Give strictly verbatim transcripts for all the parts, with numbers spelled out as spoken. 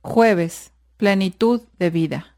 Jueves, plenitud de vida.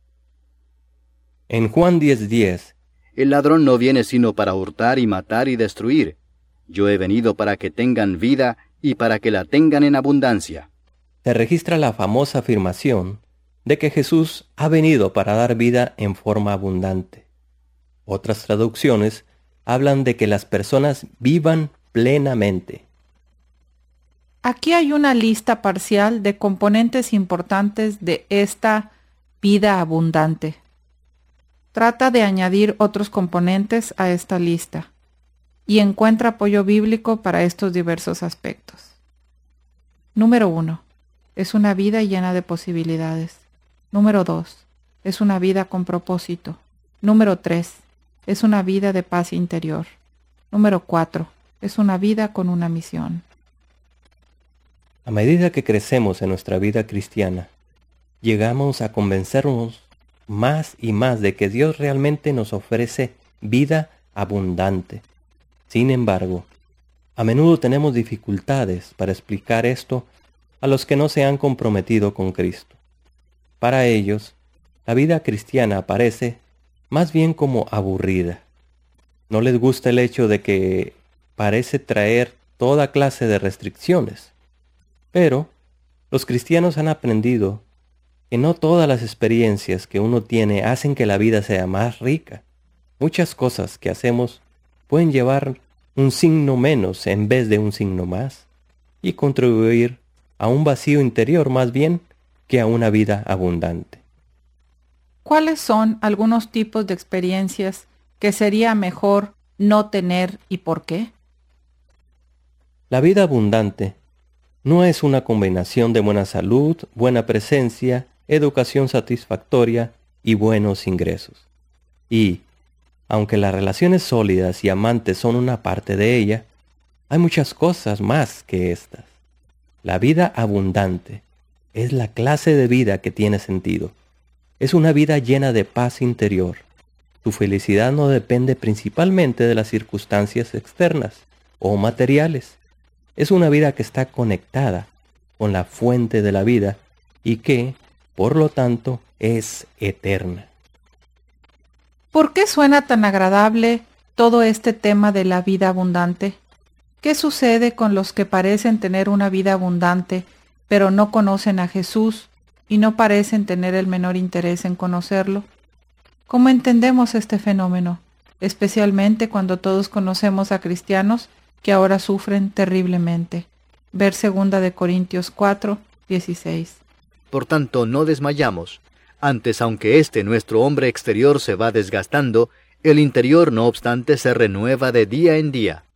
En Juan diez diez, el ladrón no viene sino para hurtar y matar y destruir. Yo he venido para que tengan vida y para que la tengan en abundancia. se registra la famosa afirmación de que Jesús ha venido para dar vida en forma abundante. Otras traducciones hablan de que las personas vivan plenamente. Aquí hay una lista parcial de componentes importantes de esta vida abundante. Trata de añadir otros componentes a esta lista y encuentra apoyo bíblico para estos diversos aspectos. Número uno. Es una vida llena de posibilidades. Número dos. Es una vida con propósito. Número tres. Es una vida de paz interior. Número cuatro. Es una vida con una misión. A medida que crecemos en nuestra vida cristiana, llegamos a convencernos más y más de que Dios realmente nos ofrece vida abundante. Sin embargo, a menudo tenemos dificultades para explicar esto a los que no se han comprometido con Cristo. Para ellos, la vida cristiana parece más bien como aburrida. No les gusta el hecho de que parece traer toda clase de restricciones. Pero los cristianos han aprendido que no todas las experiencias que uno tiene hacen que la vida sea más rica. Muchas cosas que hacemos pueden llevar un signo menos en vez de un signo más y contribuir a un vacío interior más bien que a una vida abundante. ¿Cuáles son algunos tipos de experiencias que sería mejor no tener y por qué? La vida abundante no es una combinación de buena salud, buena presencia, educación satisfactoria y buenos ingresos. Y, aunque las relaciones sólidas y amantes son una parte de ella, hay muchas cosas más que estas. La vida abundante es la clase de vida que tiene sentido. Es una vida llena de paz interior. Tu felicidad no depende principalmente de las circunstancias externas o materiales. Es una vida que está conectada con la fuente de la vida y que, por lo tanto, es eterna. ¿Por qué suena tan agradable todo este tema de la vida abundante? ¿Qué sucede con los que parecen tener una vida abundante, pero no conocen a Jesús y no parecen tener el menor interés en conocerlo? ¿Cómo entendemos este fenómeno, especialmente cuando todos conocemos a cristianos que ahora sufren terriblemente? Ver segunda de Corintios cuatro, dieciséis. Por tanto, no desmayamos. Antes, aunque este nuestro hombre exterior se va desgastando, el interior no obstante se renueva de día en día.